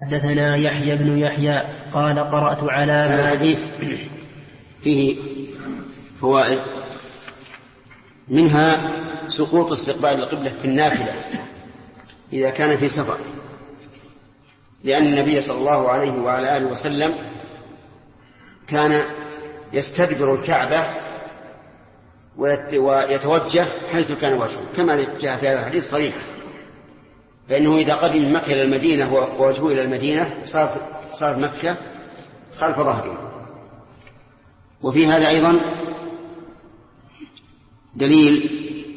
حدثنا يحيى بن يحيى قال قرأت على هذا الحديث فيه فوائد، منها سقوط استقبال القبلة في النافلة إذا كان في سفر، لأن النبي صلى الله عليه وعلى آله وسلم كان يستدبر الكعبة ويتوجه حيث كان وجهه، كما جاء في هذا الحديث صريح، فإنه إذا قدم مكة إلى المدينة ووجهه إلى المدينة صارت مكة خلف ظهره. وفي هذا أيضا دليل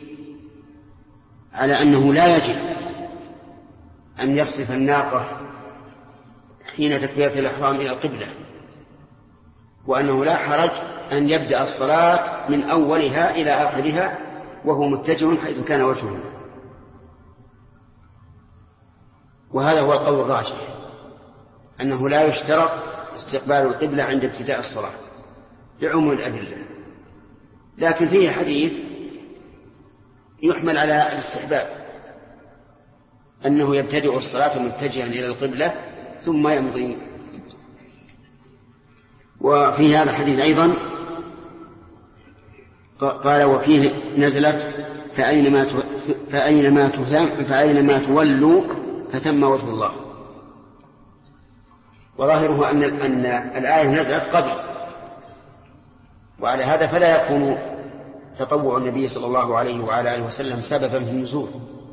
على أنه لا يجب أن يصرف الناقة حين تكبيرة الإحرام إلى القبلة، وأنه لا حرج أن يبدأ الصلاة من أولها إلى آخرها وهو متجه حيث كان وجهه. وهذا هو القول الراجح، أنه لا يشترط استقبال القبلة عند ابتداء الصلاة لعموم الأدلة، لكن فيه حديث يحمل على الاستحباب، أنه يبتدئ الصلاة متجها إلى القبلة ثم يمضي. وفي هذا الحديث أيضا قال وفيه نزلت فأينما تولوا فثم وجه الله. وظاهره أن الآية نزلت قبل، وعلى هذا فلا يكون تطوع النبي صلى الله عليه وعلى آله وسلم سببا في النزول،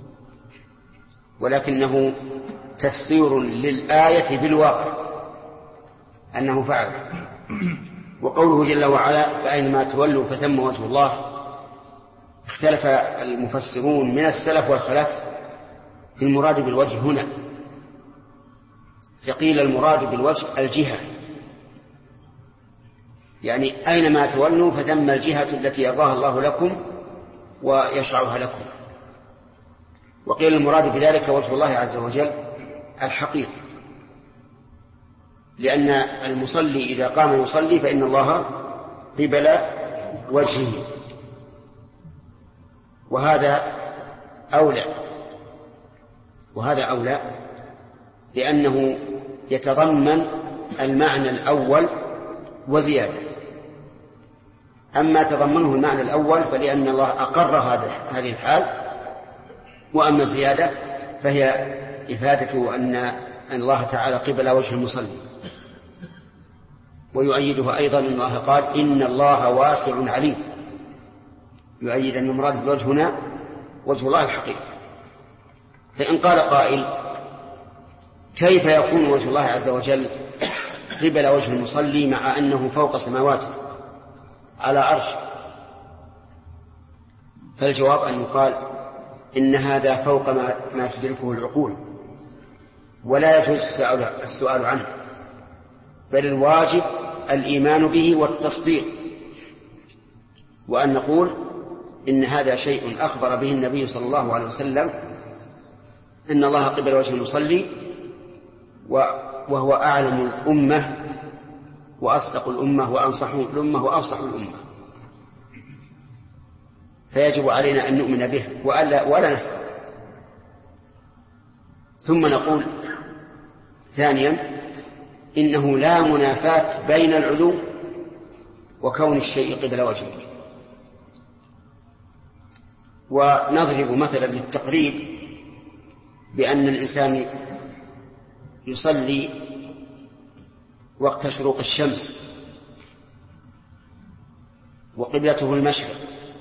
ولكنه تفسير للآية بالواقع أنه فعل. وقوله جل وعلا فأينما تولوا فثم وجه الله، اختلف المفسرون من السلف والخلف في المراد بالوجه هنا، فقيل المراد بالوجه الجهة، يعني أينما تولوا فثم الجهة التي يرضاها الله لكم ويشرعها لكم. وقيل المراد بذلك وجه الله عز وجل الحقيقي، لأن المصلي إذا قام يصلي فإن الله قبل وجهه، وهذا أولى لأنه يتضمن المعنى الأول وزيادة. أما تضمنه المعنى الأول فلأن الله أقر هذه الحال، وأما الزيادة فهي إفادة أن الله تعالى قبل وجه المصلي. ويؤيدها أيضا أن الله قال إن الله واسع عليم، يؤيد أن المراد بالوجه هنا وجه الله الحقيقي. فإن قال قائل كيف يكون وجه الله عز وجل قبل وجه المصلي مع أنه فوق سماواته على عرش؟ فالجواب أن يقال إن هذا فوق ما تدركه العقول، ولا يجوز السؤال عنه، بل الواجب الإيمان به والتصديق، وأن نقول إن هذا شيء أخبر به النبي صلى الله عليه وسلم إن الله قبل وجه المصلي، وهو أعلم الأمة وأصدق الأمة وأنصح الأمة وأفصح الأمة، فيجب علينا أن نؤمن به ولا نسأل. ثم نقول ثانيا إنه لا منافاة بين العلو وكون الشيء قبل وجهه. ونضرب مثلا للتقريب بأن الإنسان يصلي وقت شروق الشمس وقبلته المشرق،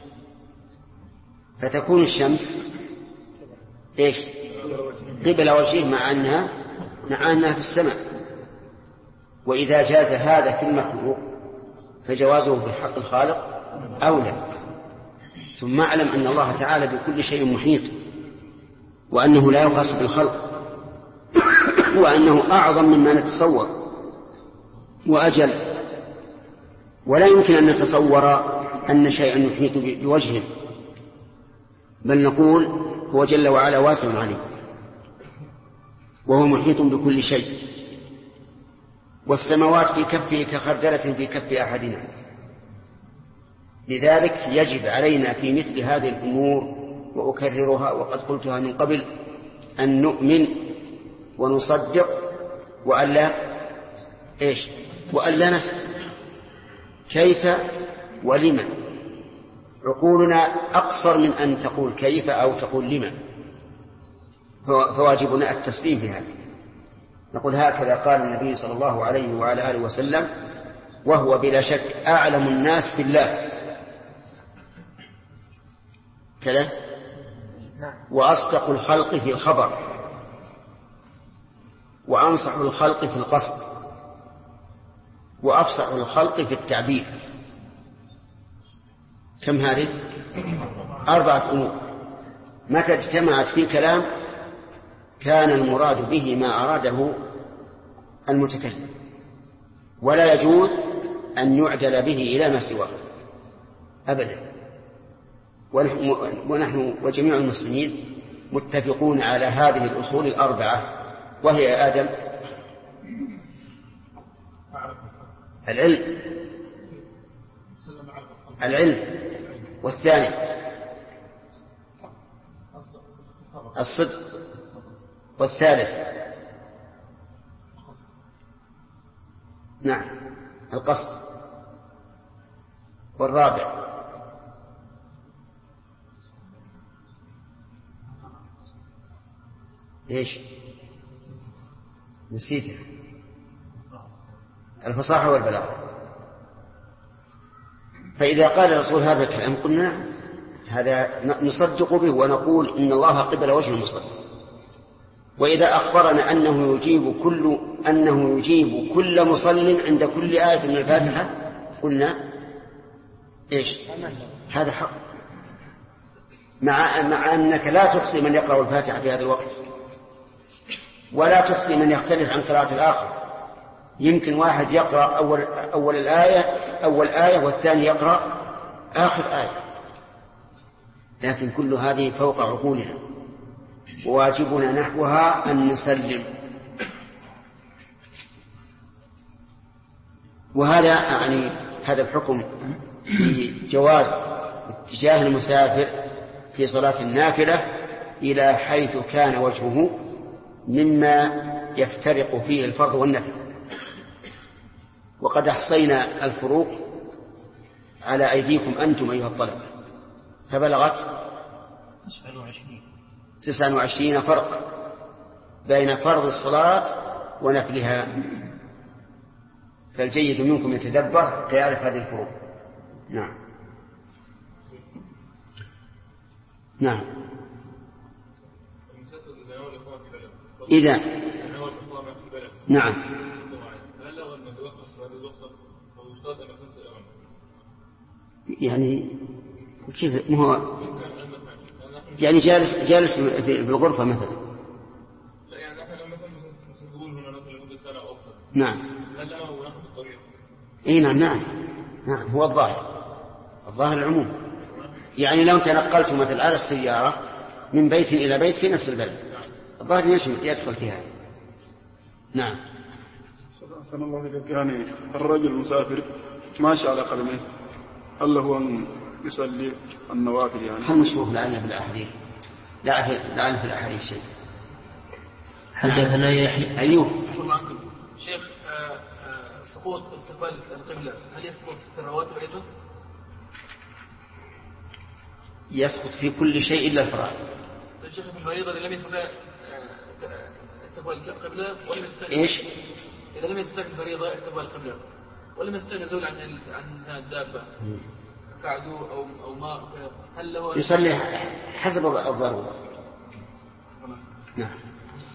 فتكون الشمس إيش؟ قبل وجهه مع أنها في السماء. وإذا جاز هذا في المخلوق فجوازه في حق الخالق أولى. ثم اعلم أن الله تعالى بكل شيء محيط، وأنه لا يقاس بالخلق، وأنه أعظم مما نتصور وأجل، ولا يمكن أن نتصور أن شيئا يحيط بوجهه، بل نقول هو جل وعلا واسع عليه وهو محيط بكل شيء، والسماوات في كفه كخردلة في كف أحدنا. لذلك يجب علينا في مثل هذه الأمور، وأكررها وقد قلتها من قبل، أن نؤمن ونصدق وألا نسأل كيف ولما. عقولنا أقصر من أن تقول كيف أو تقول لما، فواجبنا التسليم في هذا. نقول هكذا قال النبي صلى الله عليه وعلى آله وسلم، وهو بلا شك أعلم الناس بالله كذا، وأصدق الخلق في الخبر، وأنصح الخلق في القصد، وأفصح الخلق في التعبير. كم هذه؟ 4 أمور متى اجتمعت في كلام كان المراد به ما أراده المتكلم، ولا يجوز أن يعدل به إلى ما سواه أبدا. ونحن وجميع المسلمين متفقون على هذه الأصول 4، وهي يا آدم: العلم، والثاني الصدق، والثالث نعم القصد، والرابع ايش؟ نسيته. الفصاحة والبلاغة. فإذا قال الرسول هذا الكلام قلنا هذا نصدق به ونقول إن الله قبل وجه المصلي. وإذا أخبرنا أنه يجيب كل مصل عند كل آية من الفاتحة قلنا إيش؟ هذا حق، مع أنك لا تحصي من يقرأ الفاتحة في هذا الوقت، ولا تحصي من يختلف عن قراءة الآخر. يمكن واحد يقرأ أول آية والثاني يقرأ آخر آية، لكن كل هذه فوق عقولنا، وواجبنا نحوها أن نسلم. وهذا يعني هذا الحكم في جواز اتجاه المسافر في صلاة النافلة إلى حيث كان وجهه مما يفترق فيه الفرض والنفل. وقد أحصينا الفروق على أيديكم أنتم أيها الطلبة، فبلغت 29 فرق بين فرض الصلاة ونفلها، فالجيد منكم يتدبر ليعرف هذه الفروق. نعم. إذا نعم يعني كيف هو يعني جالس في الغرفة مثلا. لا يعني احنا لو مثلا نقول هنا مثلا لمدة سنة أو أكثر. نعم. هل لا وناخذ الطريق؟ إيه نعم هو الظاهر العموم. يعني لو تنقلت مثلا على السيارة من بيت إلى بيت في نفس البلد الظاهر يدخل فيها. نعم. أحسن الله إليك. يعني الرجل المسافر ماشي على قدميه، هل له أن يصلي النوافل؟ يعني هل نشوف لعل في الأحاديث، لعل في الأحاديث شيء. حدثنا يحيى أيوه شيخ سقوط استقبال القبلة هل يسقط في الرواتب أيضا؟ يسقط في كل شيء إلا الفرائض. الشيخ في المريضة اللي لم يستطع استقبال القبلة ولم يستطع إيش؟ إذا لم يستطع الفريضة استقبال القبلة ولم يستطع نزول عن الدابة كعدو أو ماء، هل له يصلي حسب الضرورة. نعم.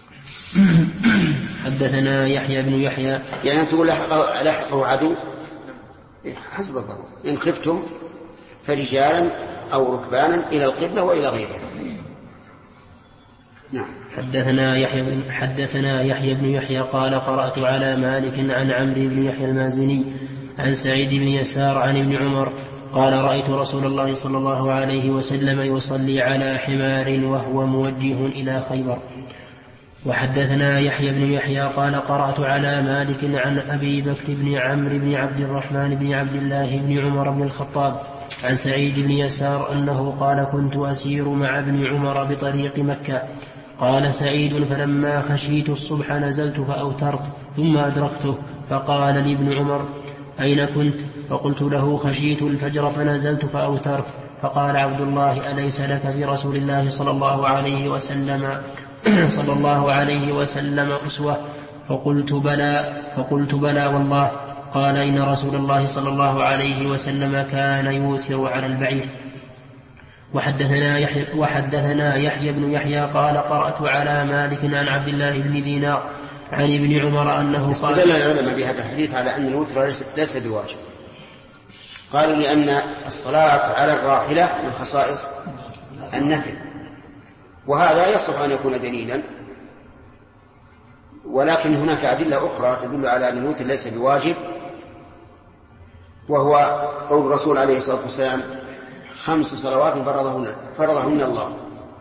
حدثنا يحيى بن يحيى. يعني أنت تقول لحقه عدو حسب الضرورة، إن خفتم فرجالا أو ركبانا إلى القبلة وإلى غيرها. نعم. حدثنا يحيى بن يحيى قال قرأت على مالك عن عمرو بن يحيى المازني عن سعيد بن يسار عن ابن عمر قال رأيت رسول الله صلى الله عليه وسلم يصلي على حمار وهو موجه إلى خيبر. وحدثنا يحيى بن يحيى قال قرأت على مالك عن أبي بكر بن عمرو بن عبد الرحمن بن عبد الله بن عمر بن الخطاب عن سعيد بن يسار أنه قال كنت أسير مع ابن عمر بطريق مكة قال سعيد فلما خشيت الصبح نزلت فأوترت ثم أدركته فقال لي ابن عمر أين كنت؟ فقلت له خشيت الفجر فنزلت فأوترت. فقال عبد الله أليس لك في رسول الله صلى الله عليه وسلم أسوة؟ فقلت بلى والله. قال إن رسول الله صلى الله عليه وسلم كان يوتر على البعير. وحدثنا يحيى بن يحيى قال قرأت على مالك عن عبد الله بن دينار عن ابن عمر أنه قال. استدل العلماء بهذا الحديث على أن الوتر ليس بواجب. قالوا لأن الصلاة على الراحلة من خصائص النفل، وهذا يصح أن يكون دليلا، ولكن هناك أدلة أخرى تدل على أن الوتر ليس بواجب، وهو قول الرسول عليه الصلاة والسلام 5 صلوات فرضهن الله،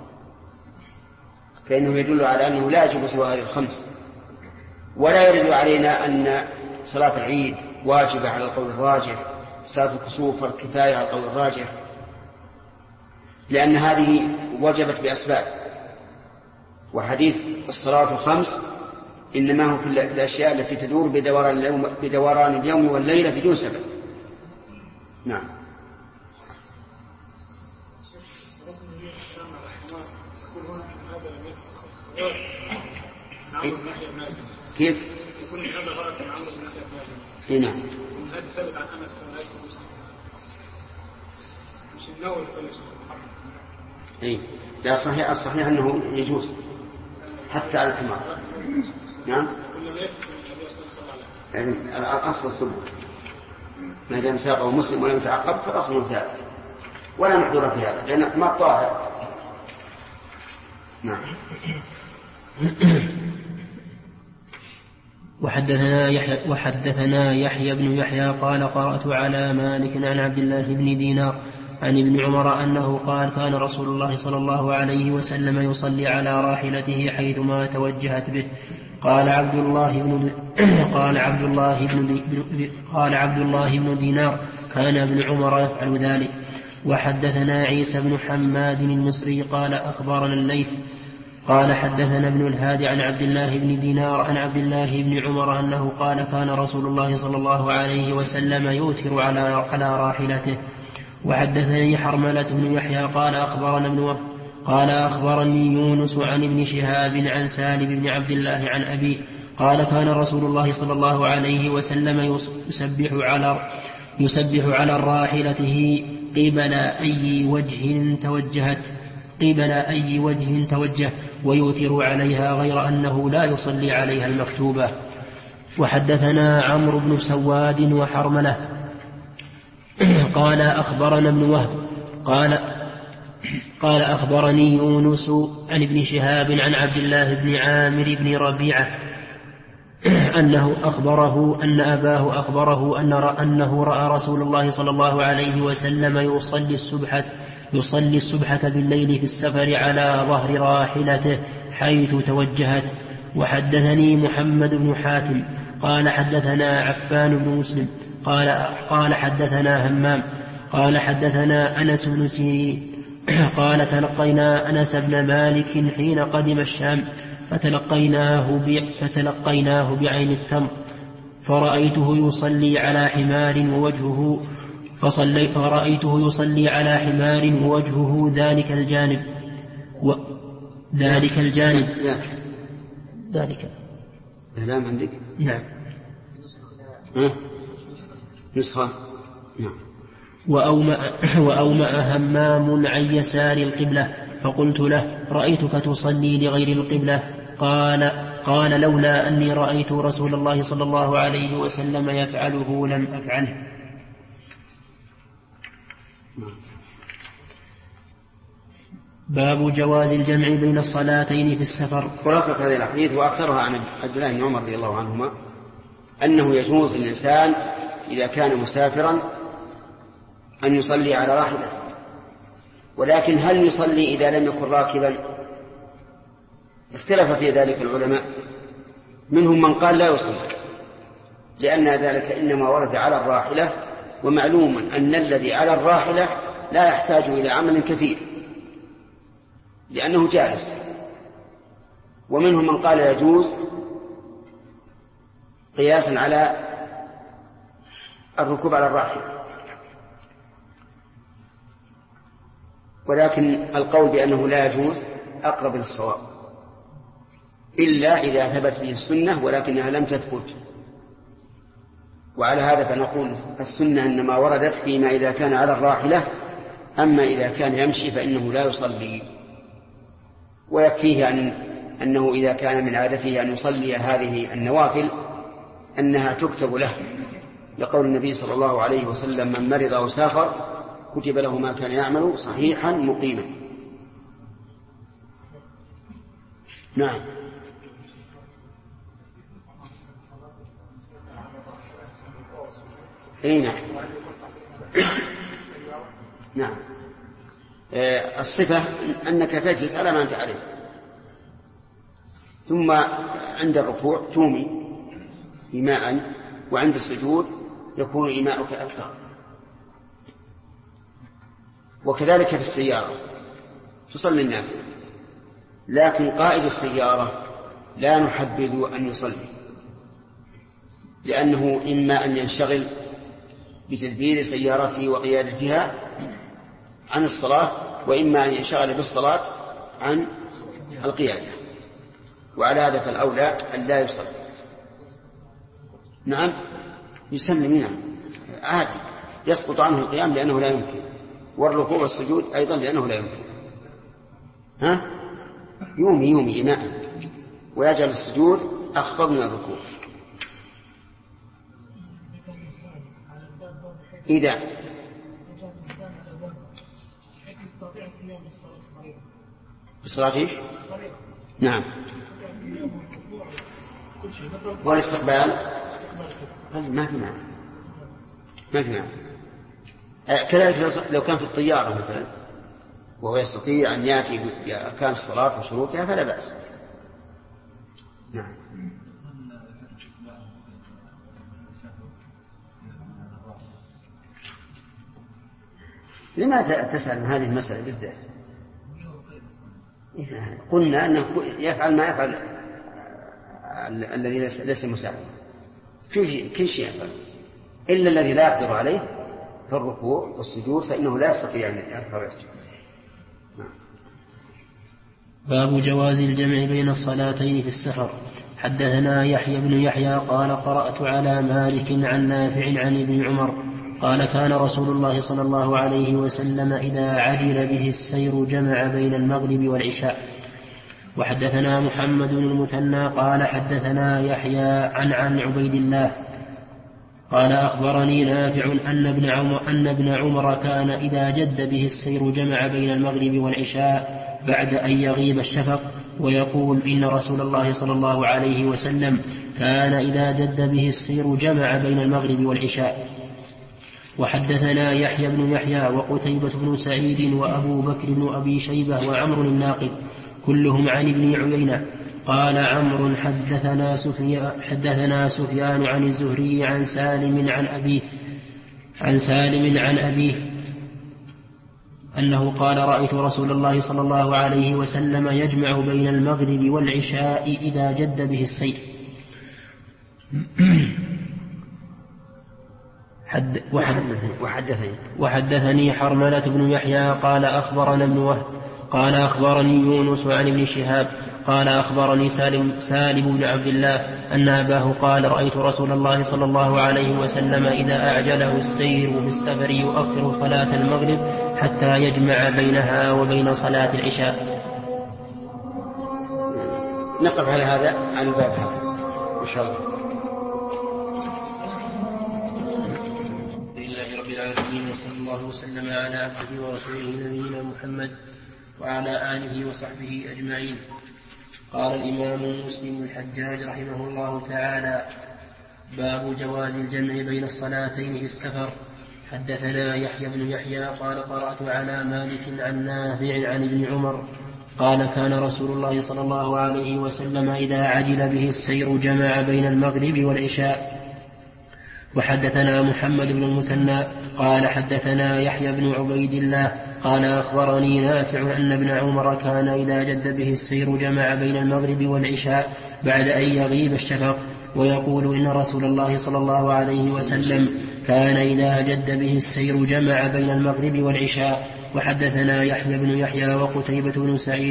فإنه يدل على أنه لا يجب سوى هذه 5، ولا يرد علينا أن صلاة العيد واجبة على القول الراجح، صلاة الكسوف والكفاية على القول الراجح، لأن هذه وجبت بأسباب، وحديث الصلاة 5 إنما هو في الأشياء التي تدور بدوران اليوم والليلة بدون سبب. نعم. كيف؟ يكون هذا غلط من عمرو بن نافع. نعم. هذا ثابت عن أنس بن مالك مش النووي ولا شيء. لا الصحيح أنه يجوز حتى على الحمار. نعم. يعني الأصل الثبوت، ما دام ساقه مسلم ولم يتعقب فالأصل ثابت ولا محظور في هذا، لأن الحمار طاهر. نعم. وحدثنا يحيى بن يحيى قال قرأت على مالك عن عبد الله بن دينار عن ابن عمر أنه قال كان رسول الله صلى الله عليه وسلم يصلي على راحلته حيثما توجهت به. قال عبد الله بن دينار كان ابن عمر يفعل ذلك. وحدثنا عيسى بن حماد المصري قال أخبرنا الليث قال حدثنا ابن الهادي عن عبد الله بن دينار عن عبد الله بن عمر أنه قال كان رسول الله صلى الله عليه وسلم يوتر على راحلته. وحدثني حرملة بن يحيى قال أخبرني يونس عن ابن شهاب عن سالم بن عبد الله عن أبي قال كان رسول الله صلى الله عليه وسلم يسبح على راحلته قبل أي وجه توجه ويوتر عليها غير أنه لا يصلي عليها المكتوبة. وحدثنا عمرو بن سواد وحرملة قال أخبرنا ابن وهب قال أخبرني يونس عن ابن شهاب عن عبد الله بن عامر بن ربيعة أنه أخبره أن أباه أخبره أنه رأى رسول الله صلى الله عليه وسلم يصلي الصبحة بالليل في السفر على ظهر راحلته حيث توجهت. وحدثني محمد بن حاتم قال حدثنا عفان بن مسلم قال حدثنا همام قال حدثنا أنس بن سيرين قال تلقينا أنس بن مالك حين قدم الشام فتلقيناه بعين التمر فرأيته يصلي على حمار ووجهه ذلك الجانب إعلام عندك؟ نعم. نسخة. نعم. وأومأ همام عن يسار القبلة فقلت له رأيتك تصلي لغير القبلة قال لولا أني رأيت رسول الله صلى الله عليه وسلم يفعله لم أفعله. باب جواز الجمع بين الصلاتين في السفر. خلاصة هذه الحديث وأكثرها عن عبد الله بن عمر رضي الله عنهما أنه يجوز للإنسان إذا كان مسافرا أن يصلي على راحلته، ولكن هل يصلي إذا لم يكن راكبا؟ اختلف في ذلك العلماء، منهم من قال لا يصلي لأن ذلك إنما ورد على الراحلة، ومعلوم أن الذي على الراحلة لا يحتاج إلى عمل كثير لأنه جالس، ومنهم من قال يجوز قياسا على الركوب على الراحلة، ولكن القول بأنه لا يجوز أقرب للصواب، إلا إذا ثبت به السنة ولكنها لم تثبت. وعلى هذا فنقول السنة إنما وردت فيما إذا كان على الراحلة، أما إذا كان يمشي فإنه لا يصلي. ويكفيه أنه إذا كان من عادته أن يصلي هذه النوافل أنها تكتب له، لقول النبي صلى الله عليه وسلم: من مرض أو سافر كتب له ما كان يعمل صحيحا مقيما. نعم. اي نعم. نعم. الصفة أنك تجلس على ما أنت عليه، ثم عند الركوع تومي إيماء، وعند السجود يكون إيماؤك أكثر. وكذلك في السيارة تصلي النافلة، لكن قائد السيارة لا نحبذ أن يصلي، لأنه إما أن ينشغل بتدبير سيارته وقيادتها عن الصلاة، وإما أن ينشغل بالصلاة عن القيادة، وعلى هذا فالأولى أن لا يصلي. نعم يسلم، نعم عادي، يسقط عنه القيام لأنه لا يمكن، والركوع والسجود أيضا لأنه لا يمكن. يومي إيماء، ويجعل السجود أخفض من الركوع. إذا بالصلاة إيش؟ نعم. والاستقبال ما في معنى، ما في معنى. كذلك لو كان في الطيارة مثلا وهو يستطيع أن يأتي بأركان الصلاة وشروطها فلا بأس. نعم. لماذا تسأل هذه المسألة بالذات؟ قلنا أنه يفعل ما يفعل الذي ليس مساعدا، كل شيء يفعل إلا الذي لا يقدر عليه في الركوع والسجود، فإنه لا يستطيع أن يرفع ويسجد. باب جواز الجمع بين الصلاتين في السفر. حدثنا يحيى بن يحيى قال قرأت على مالك عن نافع عن ابن عمر قال كان رسول الله صلى الله عليه وسلم إذا عجل به السير جمع بين المغرب والعشاء. وحدثنا محمد بن المثنى قال حدثنا يحيى عن عبيد الله قال أخبرني نافع أن ابن عمر كان إذا جد به السير جمع بين المغرب والعشاء بعد أن يغيب الشفق، ويقول إن رسول الله صلى الله عليه وسلم كان إذا جد به السير جمع بين المغرب والعشاء. وحدثنا يحيى بن يحيى وقتيبة بن سعيد وأبو بكر بن أبي شيبة وعمر الناقد كلهم عن ابن عيينة قال عمرو حدثنا سفيان عن الزهري عن سالم عن أبيه أنه قال رأيت رسول الله صلى الله عليه وسلم يجمع بين المغرب والعشاء إذا جد به السير. وحدثني حرملة بن يحيى قال أخبرنا ابن وهب قال أخبرني يونس عن ابن شهاب قال أخبرني سالم بن عبد الله أن أباه قال رأيت رسول الله صلى الله عليه وسلم إذا أعجله السير بالسفر يؤخر صلاة المغرب حتى يجمع بينها وبين صلاة العشاء. نقف على هذا عن الباب هذا إن شاء الله. لله رب العالمين، وصلى الله وسلم على عبده ورسوله نبينا محمد وعلى آله وصحبه أجمعين. قال الإمام مسلم الحجاج رحمه الله تعالى: باب جواز الجمع بين الصلاتين في السفر. حدثنا يحيى بن يحيى قال قرأت على مالك عن نافع عن ابن عمر قال كان رسول الله صلى الله عليه وسلم إذا عجل به السير جمع بين المغرب والعشاء. وحدثنا محمد بن المثنى قال حدثنا يحيى بن عبيد الله قال أخبرني نافع أن ابن عمر كان إذا جد به السير جمع بين المغرب والعشاء بعد أن يغيب الشفق، ويقول إن رسول الله صلى الله عليه وسلم كان إذا جد به السير جمع بين المغرب والعشاء. وحدثنا يحيى بن يحيى وقتيبة بن سعيد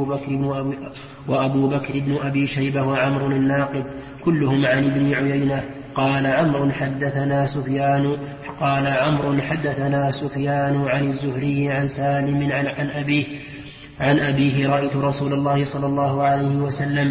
وأبو بكر بن أبي شيبة وعمر الناقد كلهم عن ابن عيينة. قال عمرو حدثنا سفيان عن الزهري عن سالم عن أبيه رأيت رسول الله صلى الله عليه وسلم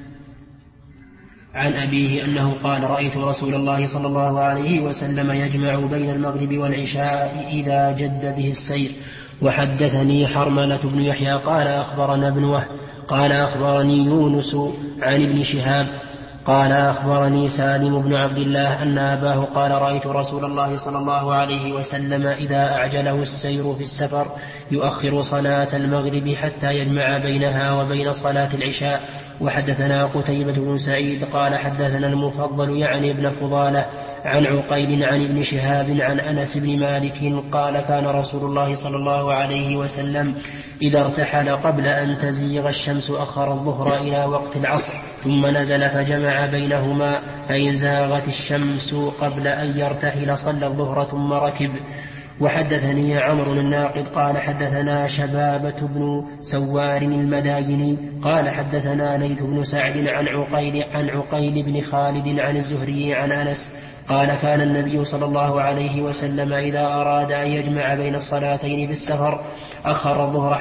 عن أبيه أنه قال رأيت رسول الله صلى الله عليه وسلم يجمع بين المغرب والعشاء إذا جد به السير. وحدثني حرملة بن يحيى قال أخبرنا ابن وهب قال أخبرني يونس عن ابن شهاب قال أخبرني سالم بن عبد الله أن أباه قال رأيت رسول الله صلى الله عليه وسلم إذا أعجله السير في السفر يؤخر صلاة المغرب حتى يجمع بينها وبين صلاة العشاء. وحدثنا قتيبة بن سعيد قال حدثنا المفضل يعني ابن فضالة عن عقيل عن ابن شهاب عن أنس بن مالك قال كان رسول الله صلى الله عليه وسلم إذا ارتحل قبل أن تزيغ الشمس أخر الظهر إلى وقت العصر ثم نزل فجمع بينهما، فإن زاغت الشمس قبل أن يرتحل صلى الظهر ثم ركب. وحدثني عمرو الناقد قال حدثنا شبابة بن سوار المدايني قال حدثنا ليث بن سعد عن عقيل بن خالد عن الزهري عن أنس قال كان النبي صلى الله عليه وسلم إذا أراد أن يجمع بين الصلاتين في السفر أخر الظهر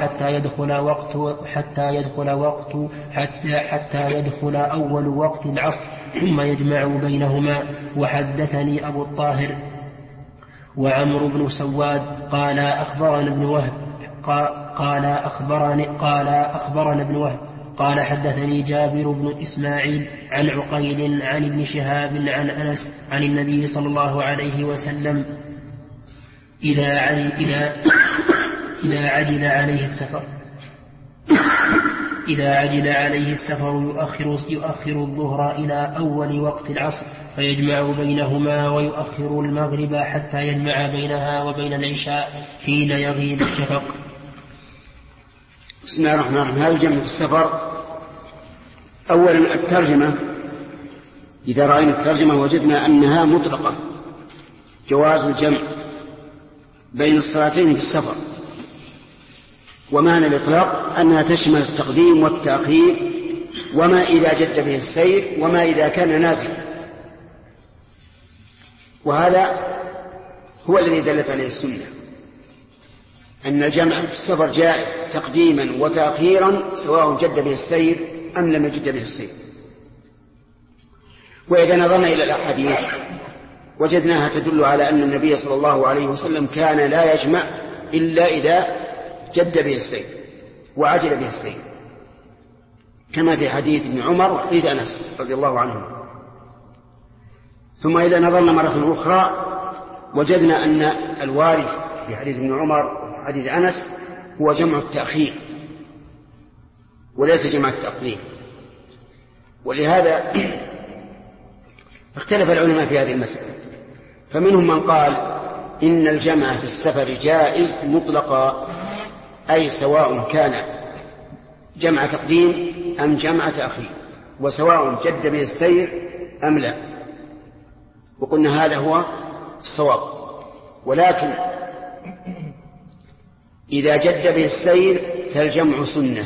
حتى يدخل أول وقت العصر ثم يجمع بينهما. وحدثني أبو الطاهر وعمرو بن سواد قال أخبرنا ابن وهب قال حدثني جابر بن إسماعيل عن عقيل عن ابن شهاب عن أنس عن النبي صلى الله عليه وسلم إذا عجل عليه السفر يؤخر الظهر إلى أول وقت العصر فيجمع بينهما ويؤخر المغرب حتى يجمع بينها وبين العشاء حين يغيب الشفق. بسم الله الرحمن الرحيم. هذا الجمع في السفر. أولا الترجمة، إذا رأينا الترجمة وجدنا أنها مطلقة، جواز الجمع بين الصلاتين في السفر. ومعنى الإطلاق أنها تشمل التقديم والتأخير وما إذا جد به السير وما إذا كان نازل. وهذا هو الذي دلت عليه السنة، أن الجمع في السفر جائز تقديما وتأخيرا سواء جد به السير أم لم يجد به السير. وإذا نظرنا إلى الأحاديث وجدناها تدل على أن النبي صلى الله عليه وسلم كان لا يجمع إلا إذا جد به السير وعجل به السير، كما في حديث ابن عمر وحديث أنس رضي الله عنه. ثم إذا نظرنا مرة أخرى وجدنا أن الوارد في حديث ابن عمر وحديث أنس هو جمع التأخير وليس جمع التقديم. ولهذا اختلف العلماء في هذه المسألة، فمنهم من قال إن الجمع في السفر جائز مطلقا، أي سواء كان جمع تقديم أم جمع تأخير، وسواء جد به السير أم لا. وقلنا هذا هو الصواب. ولكن إذا جد به السير فالجمع سنة،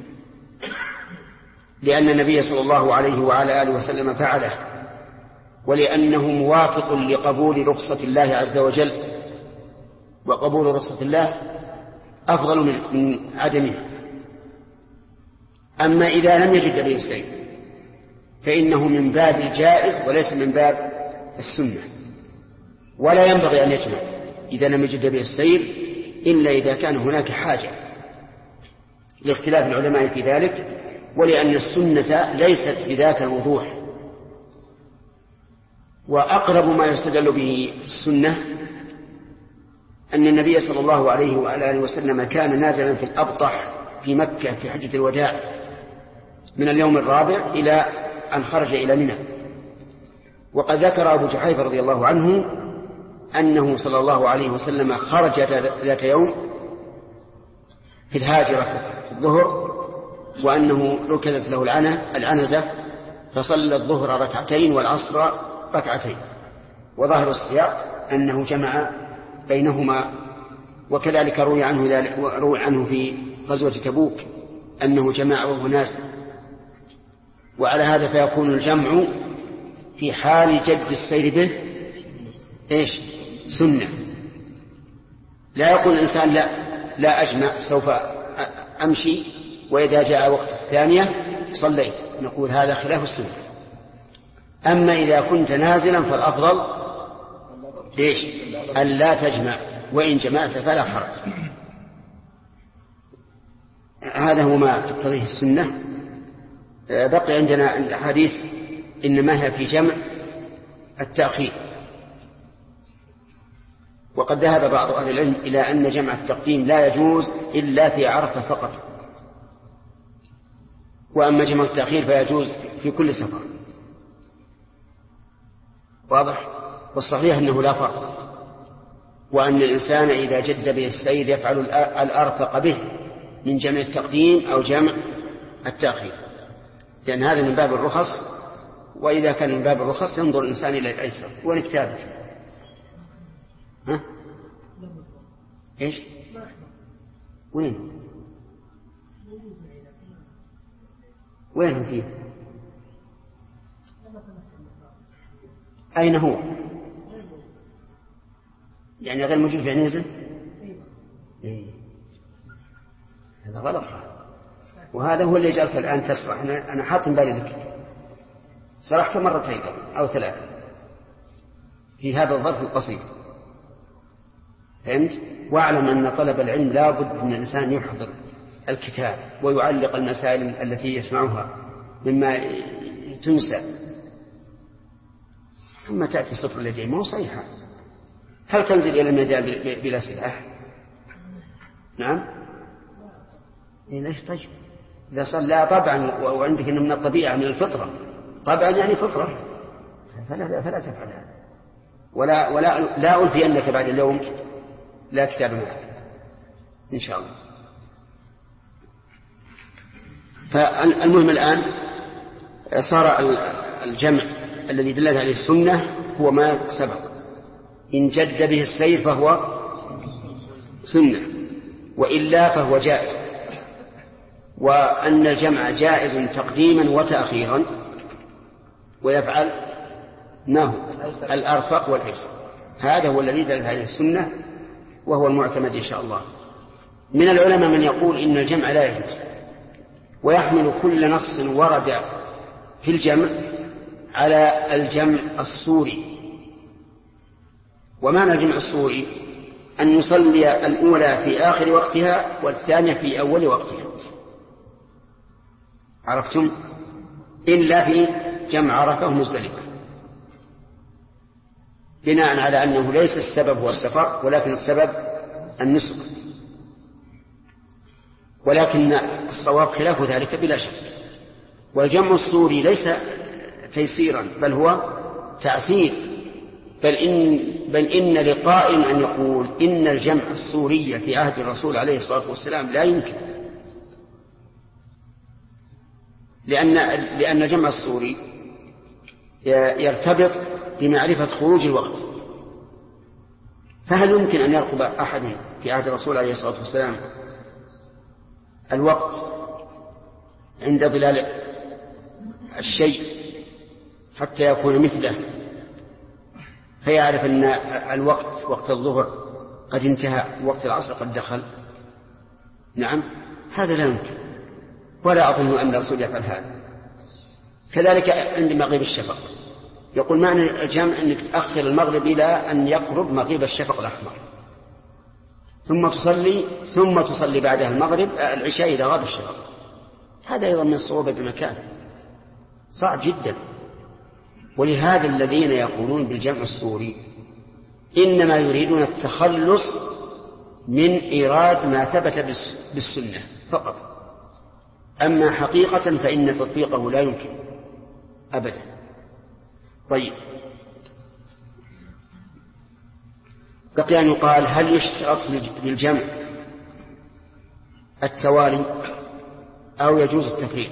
لأن النبي صلى الله عليه وعلى آله وسلم فعله، ولأنه موافق لقبول رخصة الله عز وجل، وقبول رخصة الله أفضل من عدمه. أما إذا لم يجد به السير فإنه من باب الجائز وليس من باب السنة، ولا ينبغي أن يجمع إذا لم يجد به السير إلا إذا كان هناك حاجة، لاختلاف العلماء في ذلك، ولأن السنة ليست بذاك الوضوح. وأقرب ما يستدل به السنة أن النبي صلى الله عليه وعلى آله وسلم كان نازلا في الأبطح في مكة في حجة الوداع من اليوم الرابع إلى أن خرج إلى منى. وقد ذكر أبو جحيفة رضي الله عنه أنه صلى الله عليه وسلم خرج ذات يوم في الهاجرة في الظهر وأنه ركزت له العنزة فصلى الظهر ركعتين والعصر ركعتين، وظاهر السياق أنه جمع بينهما. وكذلك روي عنه في غزوة تبوك أنه جمع وهو ناس. وعلى هذا فيكون الجمع في حال جد السير به سنة. لا يقول الإنسان لا أجمع سوف أمشي وإذا جاء وقت الثانية صليت، نقول هذا خلاف السنة. أما إذا كنت نازلا فالأفضل أن لا تجمع، وإن جمعت فلا حرج. هذا هو ما تقتضيه السنة. بقي عندنا الحديث إنما هي في جمع التأخير. وقد ذهب بعض أهل العلم إلى أن جمع التقديم لا يجوز إلا في عرفة فقط، وأما جمع التأخير فيجوز في كل سفر. واضح؟ والصحيح أنه لا فرق، وأن الإنسان إذا جد به السير يفعل الأرفق به من جمع التقديم أو جمع التأخير، لأن هذا من باب الرخص. وإذا كان من باب الرخص ينظر الإنسان إلى الأيسر. وين كتابك؟ ها؟ وين فيه؟ أين هو؟ يعني غير موجود في عنيزة؟ هذا غلط، وهذا هو اللي جعلك الآن تسرح. أنا حاطم بالي لك، سرحت مرتين أو 3 في هذا الظرف القصير. فهمت؟ واعلم أن طلب العلم لا بد من الإنسان يحضر الكتاب ويعلق المسائل التي يسمعها مما تنسى، ثم تأتي سطر اليدين. ما هو صحيحة. هل تنزل إلى الميدان بلا سلاح؟ نعم. ليش؟ طيب إذا صلى طبعا وعندك إنه من الطبيعة من الفطرة، طبعا يعني فطرة، فلا تفعل هذا. ولا ألفي أنك بعد اليوم لا كتاب معك إن شاء الله. فالمهم الآن صار الجمع الذي دلت عليه السنة هو ما سبق. إن جد به السير فهو سنة، وإلا فهو جائز. وأن الجمع جائز تقديما وتأخيرا، ويفعل ما هو الأرفق والأيسر. هذا هو الذي دلت عليه السنة وهو المعتمد إن شاء الله. من العلماء من يقول إن الجمع لا يجوز، ويحمل كل نص ورد في الجمع على الجمع الصوري. ومعنى الجمع الصوري أن يصلي الأولى في آخر وقتها والثانية في أول وقتها. عرفتم؟ إلا في جمع عرفة ومزدلفة، بناء على أنه ليس السبب هو السفر ولكن السبب النسك. ولكن الصواب خلاف ذلك بلا شك. والجمع الصوري ليس تيسيرا بل هو تعسير. بل إن لقائل أن يقول إن الجمع الصوري في عهد الرسول عليه الصلاة والسلام لا يمكن، لأن الجمع الصوري يرتبط بمعرفة خروج الوقت. فهل يمكن أن يرقب أحد في عهد الرسول عليه الصلاة والسلام الوقت عند ظلال الشيء حتى يكون مثله، فيعرف أن الوقت وقت الظهر قد انتهى وقت العصر قد دخل؟ نعم، هذا لا يمكن، ولا أظن أن الرسول يفعل هذا. كذلك عند مغيب الشفق يقول معنى الجمع أنك تأخر المغرب إلى أن يقرب مغيب الشفق الأحمر ثم تصلي بعدها المغرب العشاء إذا غاب الشفق. هذا أيضا من الصعوبة بمكان صعب جدا. ولهذا الذين يقولون بالجمع الصوري إنما يريدون التخلص من إيراد ما ثبت بالسنة فقط، أما حقيقة فإن تطبيقه لا يمكن أبدا. طيب، بقي أن يقال هل يشترط بالجمع التوالي أو يجوز التفريق.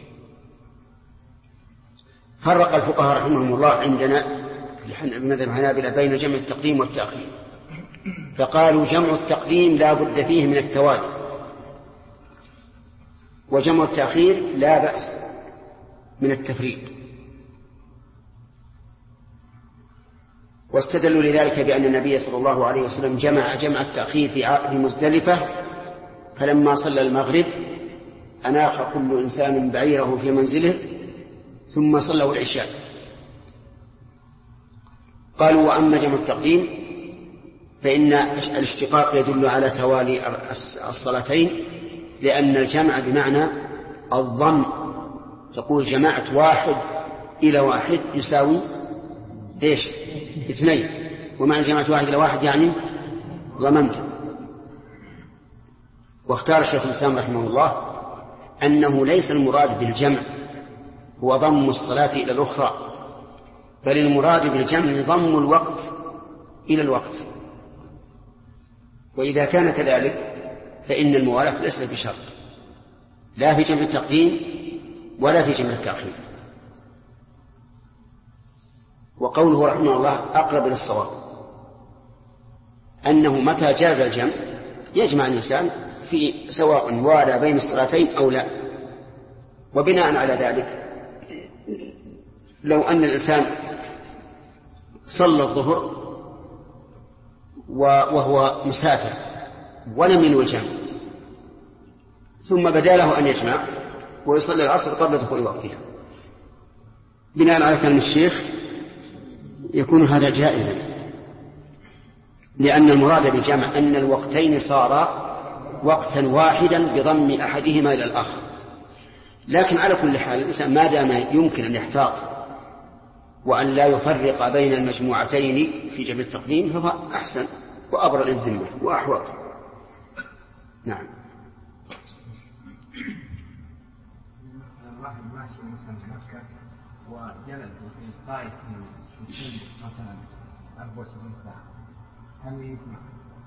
فرق الفقهاء رحمهم الله عندنا في مذهب الحنابلة بين جمع التقديم والتأخير، فقالوا جمع التقديم لا بد فيه من التوالي، وجمع التأخير لا بأس من التفريق. واستدلوا لذلك بأن النبي صلى الله عليه وسلم جمع التأخير في مزدلفة، فلما صلى المغرب أناخ كل إنسان بعيره في منزله ثم صلوا العشاء. قالوا وأما جمع التقديم فإن الاشتقاق يدل على توالي الصلاتين، لأن الجمع بمعنى الضم، تقول جمعت واحد إلى واحد يساوي إيش؟ 2، ومعنى جمعت واحد إلى واحد يعني ضمنت. واختار الشيخ الإسلام رحمه الله أنه ليس المراد بالجمع هو ضم الصلاة إلى الأخرى، بل المراد بالجمع ضم الوقت إلى الوقت. وإذا كان كذلك فإن الموالاة ليست بشرط، لا في جمع التقديم ولا في جمع التأخير. وقوله رحمه الله أقرب للصواب أنه متى جاز الجمع يجمع الإنسان في سواء والى بين الصلاتين أو لا. وبناء على ذلك لو أن الإنسان صلى الظهر وهو مسافر ولم ينوي الجمع، ثم بدا له أن يجمع ويصلي العصر قبل دخول وقتها، بناء على كلام الشيخ يكون هذا جائزا، لأن المراد بالجمع أن الوقتين صارا وقتا واحدا بضم أحدهما إلى الآخر. لكن على كل حال الإنسان ما دام يمكن أن يحتاط وأن لا يفرق بين المجموعتين في جمع التقديم فهو أحسن وأبرأ للذمة وأحوط. نعم. الواحد ماشي مثلا في مكة وجلس في طائف من مثلا 24 ساعة، هل يسمع؟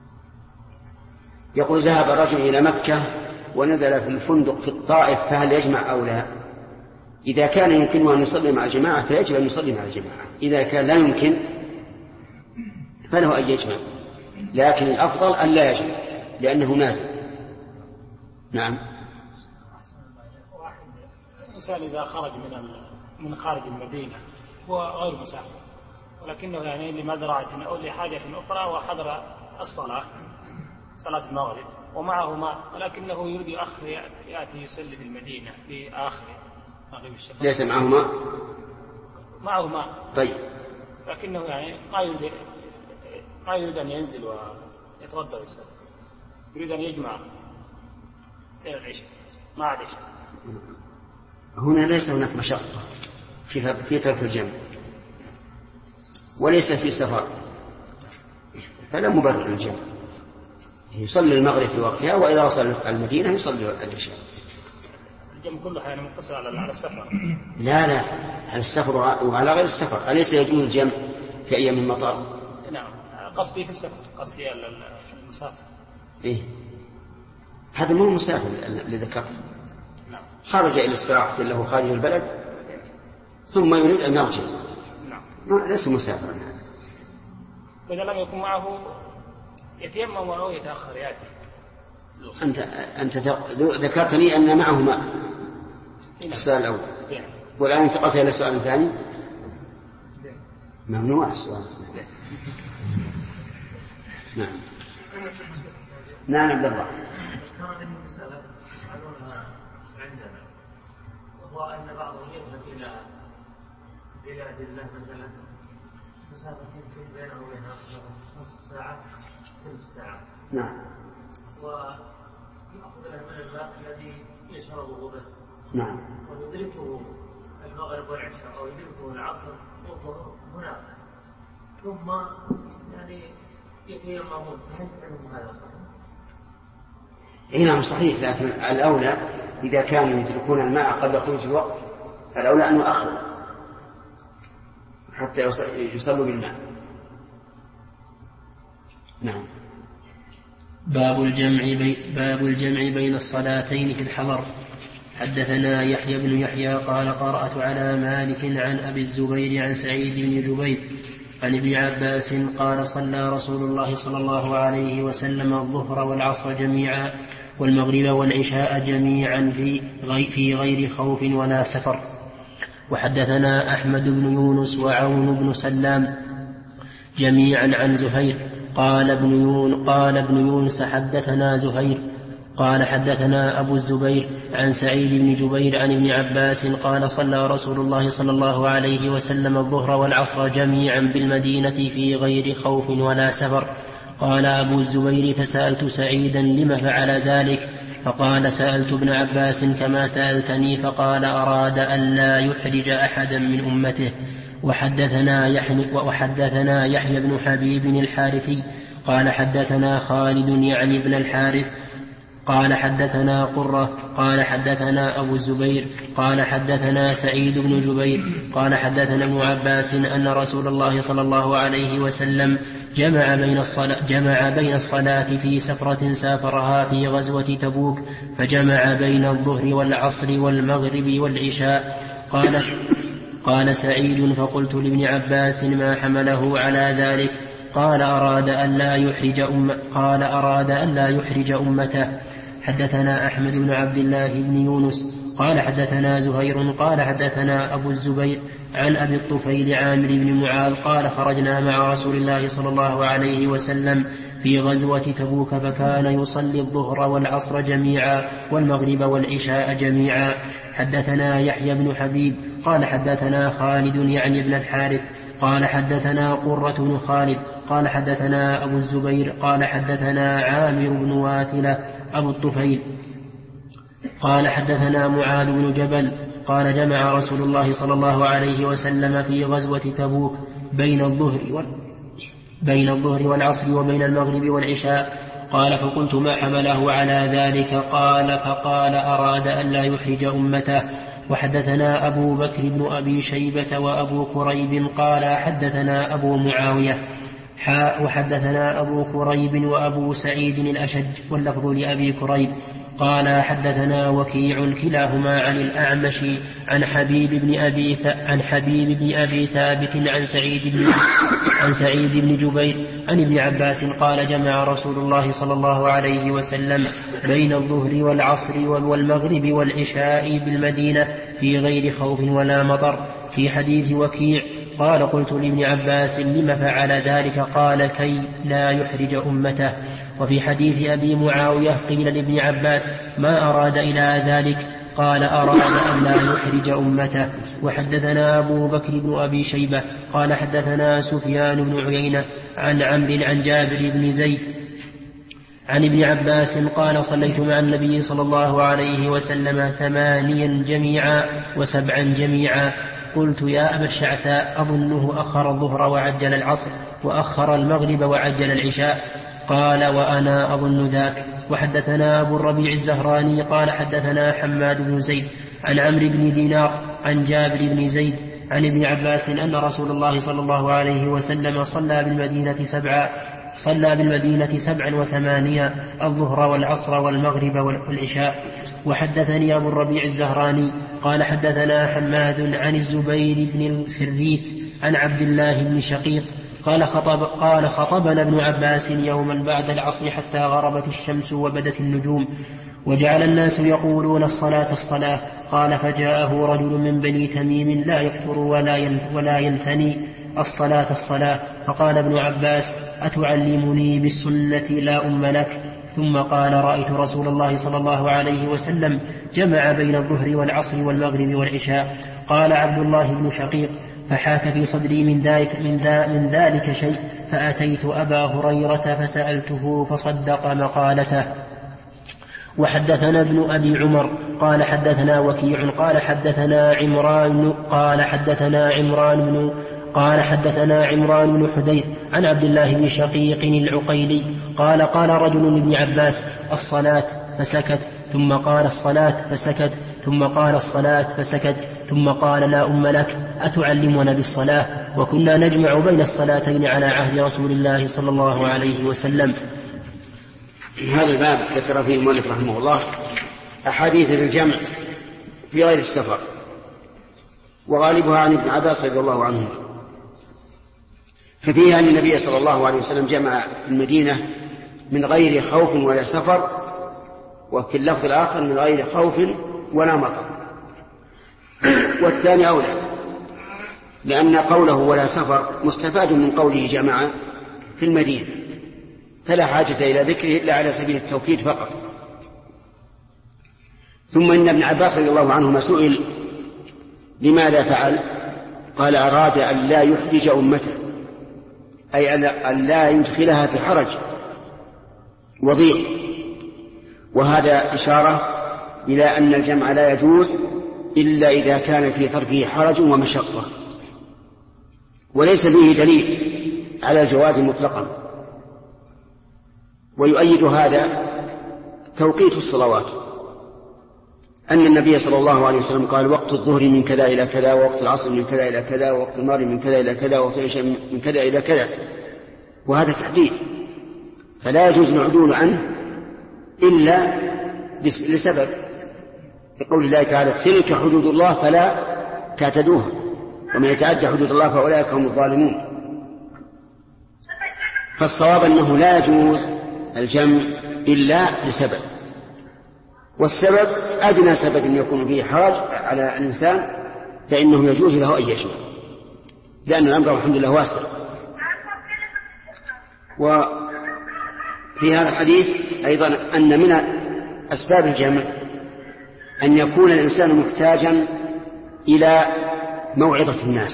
يقول ذهب رجل إلى مكة ونزل في الفندق في الطائف، فهل يجمع أو لا؟ إذا كان يمكن أن يصلي مع الجماعة فيجب أن يصلي مع الجماعة، إذا كان لا يمكن فله أن يجمع، لكن الأفضل أن لا يجمع لأنه نازل. نعم. الإنسان إذا خرج من خارج المدينة هو غير مسافر، ولكنه يعني لمدرعة أو لحاجة أخرى وحضر الصلاة صلاة المغرب ومعه ماء، ولكنه يريد يؤخر يأتي يصلي في المدينة في آخر مغرب الشفق. ليس معه ماء؟ معه ماء. طيب. لكنه يعني ما يريد أن ينزل ويتوضأ ويصلي، يريد أن يجمع إلى العشاء مع العشاء. هنا ليس هناك مشقة في ترك الجمع، وليس في سفر، فلا مبرر للجمع، يصلي المغرب في وقتها، وإذا وصل المدينة يصلي العشاء. الجمع كله يعني مقتصر على السفر. لا على السفر وعلى غير السفر. أليس يجوز الجمع في أيام المطر؟ نعم، قصدي في السفر، قصدي المسافر. إيه، هذا مو مسافر اللي ذكرت. نعم. خرج إلى استراحة له خارج البلد ثم يريد أن يرجع. نعم. ليس مسافرا. وإذا لم يكن معه يتيمم أو يتأخر يأتي. أنت ذكرت لي أن معه ماء. السؤال الأول. والآن انتقلت إلى سؤال ثاني. ممنوع السؤال. نعم. نعم عبد الله. هذه المسألة يفعلونها عندنا، وهو أن بعضهم يذهب إلى بلاد الله مثلا مسافة يمكن بينه وبينها نصف ساعة ثلث ساعة. نعم. ويأخذ له من الماء الذي يشربه بس. نعم. ويدركه المغرب والعشاء أو يدركه العصر والظهر هناك، ثم يعني يتيممون. هل يعلم هذا صحيح؟ إيه نعم صحيح، لكن الأولى إذا كانوا يدركون الماء قبل خروج الوقت الأولى أن يؤخروا حتى يصلوا بالماء. نعم. باب الجمع بين الصلاتين في الحضر. حدثنا يحيى بن يحيى قال قرأت على مالك عن أبي الزبير عن سعيد بن جبير عن ابن عباس قال صلى رسول الله صلى الله عليه وسلم الظهر والعصر جميعا والمغرب والعشاء جميعا في غير خوف ولا سفر. وحدثنا أحمد بن يونس وعون بن سلام جميعا عن زهير قال ابن يونس حدثنا زهير قال حدثنا أبو الزبير عن سعيد بن جبير عن ابن عباس قال صلى رسول الله صلى الله عليه وسلم الظهر والعصر جميعا بالمدينة في غير خوف ولا سفر. قال أبو الزبير فسألت سعيدا لم فعل ذلك فقال سألت ابن عباس كما سألتني فقال أراد أن لا يحرج أحدا من أمته. وحدثنا يحيى بن حبيب الحارثي قال حدثنا خالد يعني ابن الحارث قال حدثنا قرة قال حدثنا أبو الزبير قال حدثنا سعيد بن جبير قال حدثنا ابن عباس أن رسول الله صلى الله عليه وسلم جمع بين الصلاة في سفرة سافرها في غزوة تبوك فجمع بين الظهر والعصر والمغرب والعشاء. قال سعيد فقلت لابن عباس ما حمله على ذلك قال أراد أن لا يحرج أمته. حدثنا أحمد بن عبد الله بن يونس قال حدثنا زهير قال حدثنا أبو الزبير عن أبي الطفيل عامر بن معاذ قال خرجنا مع رسول الله صلى الله عليه وسلم في غزوة تبوك فكان يصلي الظهر والعصر جميعا والمغرب والعشاء جميعا. حدثنا يحيى بن حبيب قال حدثنا خالد يعني ابن الحارث قال حدثنا قرة بن خالد قال حدثنا أبو الزبير قال حدثنا عامر بن واثلة أبو الطفيل قال حدثنا معاذ بن جبل قال جمع رسول الله صلى الله عليه وسلم في غزوة تبوك بين الظهر والعصر وبين المغرب والعشاء. قال فقلت ما حمله على ذلك فقال أراد أن لا يحرج أمته. وحدثنا أبو بكر بن أبي شيبة وأبو كريب قال حدثنا أبو معاوية وحدثنا أبو كريب وأبو سعيد الأشج واللفظ لأبي كريب قال حدثنا وكيع كلاهما عن الأعمش عن حبيب بن أبي ثابت عن سعيد بن جبير عن ابن عباس قال جمع رسول الله صلى الله عليه وسلم بين الظهر والعصر والمغرب والعشاء بالمدينة في غير خوف ولا مطر. في حديث وكيع قال قلت لابن عباس لم فعل ذلك قال كي لا يحرج أمته. وفي حديث أبي معاوية قيل لابن عباس ما أراد إلى ذلك قال أراد أن لا يحرج أمته. وحدثنا أبو بكر بن أبي شيبة قال حدثنا سفيان بن عيينة عن عمرو عن جابر بن زيد عن ابن عباس قال صليت مع النبي صلى الله عليه وسلم 8 جميعا و7 جميعا. قلت يا أبا الشعثاء أظنه أخر الظهر وعجل العصر وأخر المغرب وعجل العشاء. قال وأنا أظن ذاك. وحدثنا أبو الربيع الزهراني قال حدثنا حماد بن زيد عن عمرو بن دينار عن جابر بن زيد عن ابن عباس أن رسول الله صلى الله عليه وسلم صلى بالمدينة 7 و8 الظهر والعصر والمغرب والعشاء. وحدثني أبو الربيع الزهراني قال حدثنا حماد عن الزبير بن الخريث عن عبد الله بن شقيق قال خطبنا ابن عباس يوما بعد العصر حتى غربت الشمس وبدت النجوم وجعل الناس يقولون الصلاة. قال فجاءه رجل من بني تميم لا يفطر ولا ينثني الصلاة. فقال ابن عباس أتعلمني بالسنة لا أم لك؟ ثم قال رأيت رسول الله صلى الله عليه وسلم جمع بين الظهر والعصر والمغرب والعشاء. قال عبد الله بن شقيق فحاك في صدري من ذلك شيء فأتيت أبا هريرة فسألته فصدق مقالته. وحدثنا ابن أبي عمر قال حدثنا وكيع قال حدثنا عمران بن حديث عن عبد الله بن شقيق العقيلي قال رجل لابن عباس الصلاة فسكت ثم قال الصلاة فسكت ثم قال الصلاة فسكت ثم قال لا أم لك أتعلمنا بالصلاة؟ وكنا نجمع بين الصلاتين على عهد رسول الله صلى الله عليه وسلم. هذا الباب ذكر فيه المؤلف رحمه الله أحاديث الجمع في غير السفر، وغالبها عن ابن عباس رضي الله عنه، ففيها أن النبي صلى الله عليه وسلم جمع المدينة من غير خوف ولا سفر، وفي اللفظ الآخر من غير خوف ولا مطر. والثاني أولى، لأن قوله ولا سفر مستفاد من قوله جمع في المدينة، فلا حاجة إلى ذكره إلا على سبيل التوكيد فقط. ثم إن ابن عباس رضي الله عنهما سئل لماذا فعل، قال أراد أن لا يحرج أمته، أي أن لا يدخلها في حرج وضيق، وهذا إشارة إلى أن الجمع لا يجوز إلا إذا كان في تركه حرج ومشقة، وليس فيه دليل على الجواز مطلقا. ويؤيد هذا توقيت الصلوات، أن النبي صلى الله عليه وسلم قال وقت الظهر من كذا إلى كذا، ووقت العصر من كذا إلى كذا، ووقت المغرب من كذا إلى كذا، ووقت العشاء من كذا إلى كذا، وهذا تحديد، فلا يجوز العدول عنه إلا لسبب، يقول الله تعالى تلك حدود الله فلا تعتدوها، ومن يتعدى حدود الله فأولئك هم الظالمون. فالصواب أنه لا يجوز الجمع إلا لسبب، والسبب أدنى سبب يكون فيه حرج على الإنسان فإنه يجوز له أن يجمع، لأن الأمر الحمد لله واسع. وفي هذا الحديث أيضا أن من أسباب الجمع أن يكون الإنسان محتاجا إلى موعظة الناس،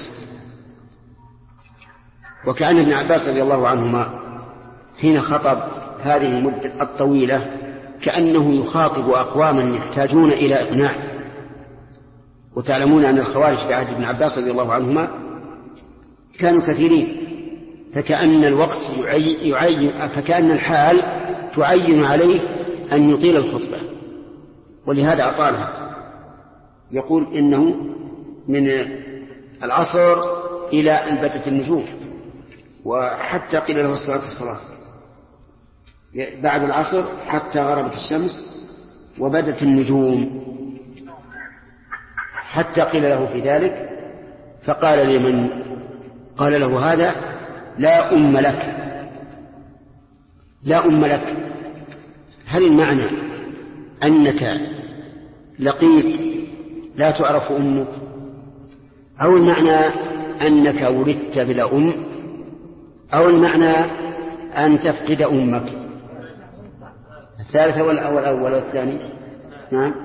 وكأن ابن عباس رضي الله عنهما حين خطب هذه المدة الطويلة كأنه يخاطب أقواما يحتاجون إلى إقناع. وتعلمون أن الخوارج في عهد ابن عباس رضي الله عنهما كانوا كثيرين، فكأن الوقت فكأن الحال تعين عليه أن يطيل الخطبة، ولهذا أطالها. يقول إنه من العصر إلى أن بدت النجوم، وحتى قيل له الصلاة بعد العصر حتى غربت الشمس وبدت النجوم، حتى قيل له في ذلك، فقال لمن قال له هذا لا أم لك، لا أم لك. هل المعنى أنك لقيت لا تعرف أمك، أو المعنى أنك ولدت بلا أم، أو المعنى أن تفقد أمك؟ الثالثة والأول والثاني؟ نعم.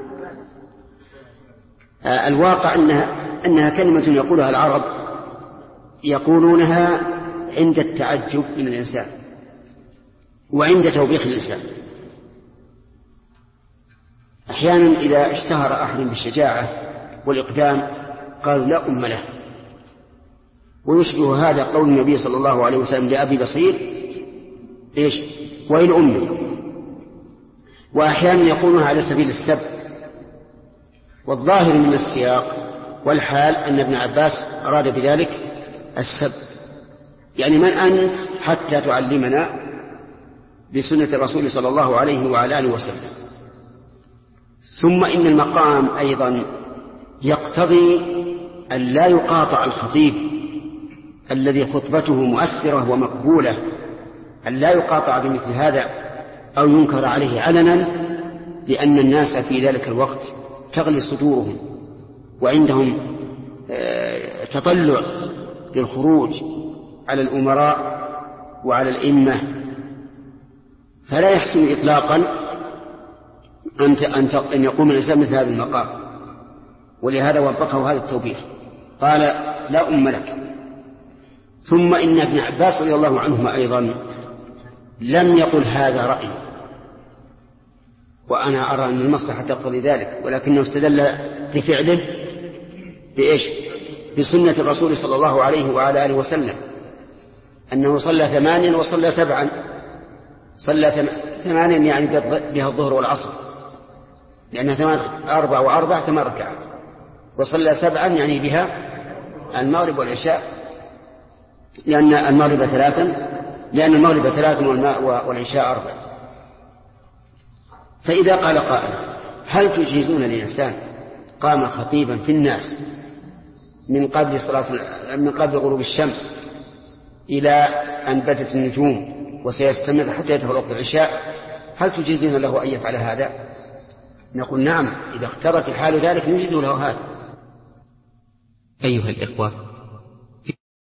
الواقع أنها كلمة يقولها العرب يقولونها عند التعجب من الإنسان وعند توبيخ الإنسان. أحيانا إذا اشتهر أحد بالشجاعة والإقدام قالوا لا أم له، ويشبه هذا قول النبي صلى الله عليه وسلم لأبي بصير إيش وإن أمي. وأحيانا يقولونها على سبيل السب، والظاهر من السياق والحال أن ابن عباس أراد بذلك السب، يعني من أنت حتى تعلمنا بسنة الرسول صلى الله عليه وعلى آله وسلم. ثم إن المقام أيضا يقتضي أن لا يقاطع الخطيب الذي خطبته مؤثرة ومقبولة، أن لا يقاطع بمثل هذا أو ينكر عليه علنا، لأن الناس في ذلك الوقت تغلي صدورهم وعندهم تطلع للخروج على الأمراء وعلى الإمة، فلا يحسن إطلاقا أن يقوم الإنسان مثل هذا المقام. ولهذا وبخه هذا التوبيخ، قال لا أم لك. ثم إن ابن عباس رضي الله عنهما أيضا لم يقل هذا رأي، وأنا أرى أن المصلحة تقتضي ذلك، ولكنه استدل بفعله بإيش؟ بسنة الرسول صلى الله عليه وعلى آله وسلم، أنه صلى 8 وصلى 7. صلى 8 يعني بها الظهر والعصر، لأنها 4 و4 8 ركعات، وصلى 7 يعني بها المغرب والعشاء، لأن المغرب 3 والعشاء 4. فإذا قال قائل هل تجيزون لإنسان قام خطيبا في الناس من قبل غروب الشمس إلى أن بدت النجوم وسيستمر حتى يدخل وقت العشاء، هل تجيزون له أن يفعل هذا؟ نقول نعم، إذا اخترت الحال ذلك نجيز له هذا. أيها الإخوة،